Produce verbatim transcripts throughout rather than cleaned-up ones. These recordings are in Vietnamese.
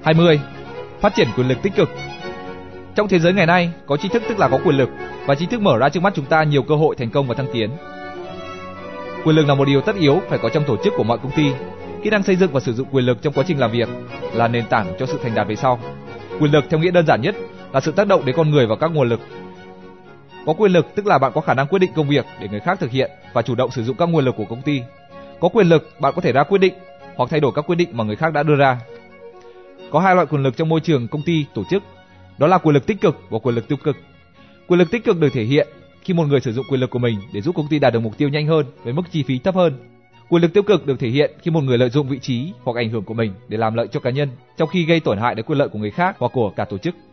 hai mươi. Phát triển quyền lực tích cực. Trong thế giới ngày nay, có tri thức tức là có quyền lực, và tri thức mở ra trước mắt chúng ta nhiều cơ hội thành công và thăng tiến. Quyền lực là một điều tất yếu phải có trong tổ chức của mọi công ty. Kỹ năng xây dựng và sử dụng quyền lực trong quá trình làm việc là nền tảng cho sự thành đạt về sau. Quyền lực theo nghĩa đơn giản nhất là sự tác động đến con người và các nguồn lực. Có quyền lực tức là bạn có khả năng quyết định công việc để người khác thực hiện và chủ động sử dụng các nguồn lực của công ty. Có quyền lực, bạn có thể ra quyết định hoặc thay đổi các quyết định mà người khác đã đưa ra. Có hai loại quyền lực trong môi trường công ty, tổ chức, đó là quyền lực tích cực và quyền lực tiêu cực. Quyền lực tích cực được thể hiện khi một người sử dụng quyền lực của mình để giúp công ty đạt được mục tiêu nhanh hơn với mức chi phí thấp hơn. Quyền lực tiêu cực được thể hiện khi một người lợi dụng vị trí hoặc ảnh hưởng của mình để làm lợi cho cá nhân, trong khi gây tổn hại đến quyền lợi của người khác hoặc của cả tổ chức.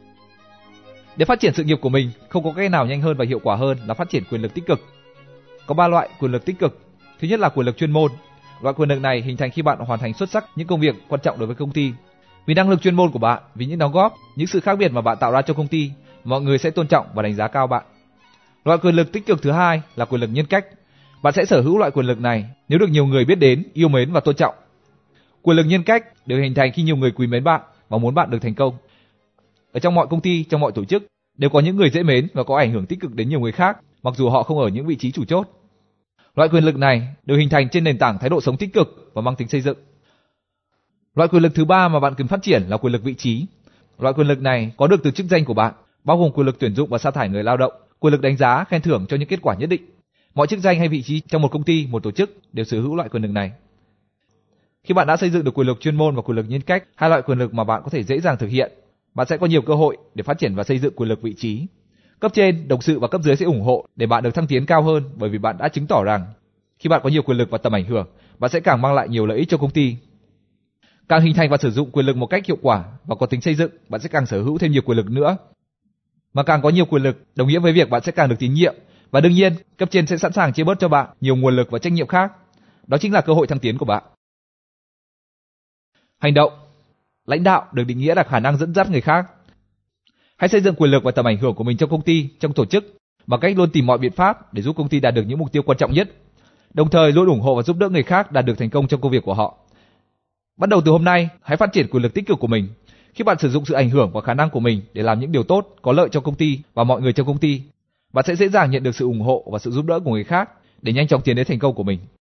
Để phát triển sự nghiệp của mình, không có cách nào nhanh hơn và hiệu quả hơn là phát triển quyền lực tích cực. Có ba loại quyền lực tích cực. Thứ nhất là quyền lực chuyên môn. Loại quyền lực này hình thành khi bạn hoàn thành xuất sắc những công việc quan trọng đối với công ty. Vì năng lực chuyên môn của bạn, vì những đóng góp, những sự khác biệt mà bạn tạo ra cho công ty, mọi người sẽ tôn trọng và đánh giá cao bạn. Loại quyền lực tích cực thứ hai là quyền lực nhân cách. Bạn sẽ sở hữu loại quyền lực này nếu được nhiều người biết đến, yêu mến và tôn trọng. Quyền lực nhân cách được hình thành khi nhiều người quý mến bạn và muốn bạn được thành công. Ở trong mọi công ty, trong mọi tổ chức đều có những người dễ mến và có ảnh hưởng tích cực đến nhiều người khác, mặc dù họ không ở những vị trí chủ chốt. Loại quyền lực này được hình thành trên nền tảng thái độ sống tích cực và mang tính xây dựng. Loại quyền lực thứ ba mà bạn cần phát triển là quyền lực vị trí. Loại quyền lực này có được từ chức danh của bạn, bao gồm quyền lực tuyển dụng và sa thải người lao động, quyền lực đánh giá, khen thưởng cho những kết quả nhất định. Mọi chức danh hay vị trí trong một công ty, một tổ chức đều sở hữu loại quyền lực này. Khi bạn đã xây dựng được quyền lực chuyên môn và quyền lực nhân cách, hai loại quyền lực mà bạn có thể dễ dàng thực hiện, bạn sẽ có nhiều cơ hội để phát triển và xây dựng quyền lực vị trí. Cấp trên, đồng sự và cấp dưới sẽ ủng hộ để bạn được thăng tiến cao hơn, bởi vì bạn đã chứng tỏ rằng khi bạn có nhiều quyền lực và tầm ảnh hưởng, bạn sẽ càng mang lại nhiều lợi ích cho công ty. Càng hình thành và sử dụng quyền lực một cách hiệu quả và có tính xây dựng, bạn sẽ càng sở hữu thêm nhiều quyền lực nữa. Mà càng có nhiều quyền lực đồng nghĩa với việc bạn sẽ càng được tín nhiệm, và đương nhiên, cấp trên sẽ sẵn sàng chia bớt cho bạn nhiều nguồn lực và trách nhiệm khác. Đó chính là cơ hội thăng tiến của bạn. Hành động. Lãnh đạo được định nghĩa là khả năng dẫn dắt người khác. Hãy xây dựng quyền lực và tầm ảnh hưởng của mình trong công ty, trong tổ chức bằng cách luôn tìm mọi biện pháp để giúp công ty đạt được những mục tiêu quan trọng nhất, đồng thời luôn ủng hộ và giúp đỡ người khác đạt được thành công trong công việc của họ. Bắt đầu từ hôm nay, hãy phát triển quyền lực tích cực của mình. Khi bạn sử dụng sự ảnh hưởng và khả năng của mình để làm những điều tốt, có lợi cho công ty và mọi người trong công ty, bạn sẽ dễ dàng nhận được sự ủng hộ và sự giúp đỡ của người khác để nhanh chóng tiến đến thành công của mình.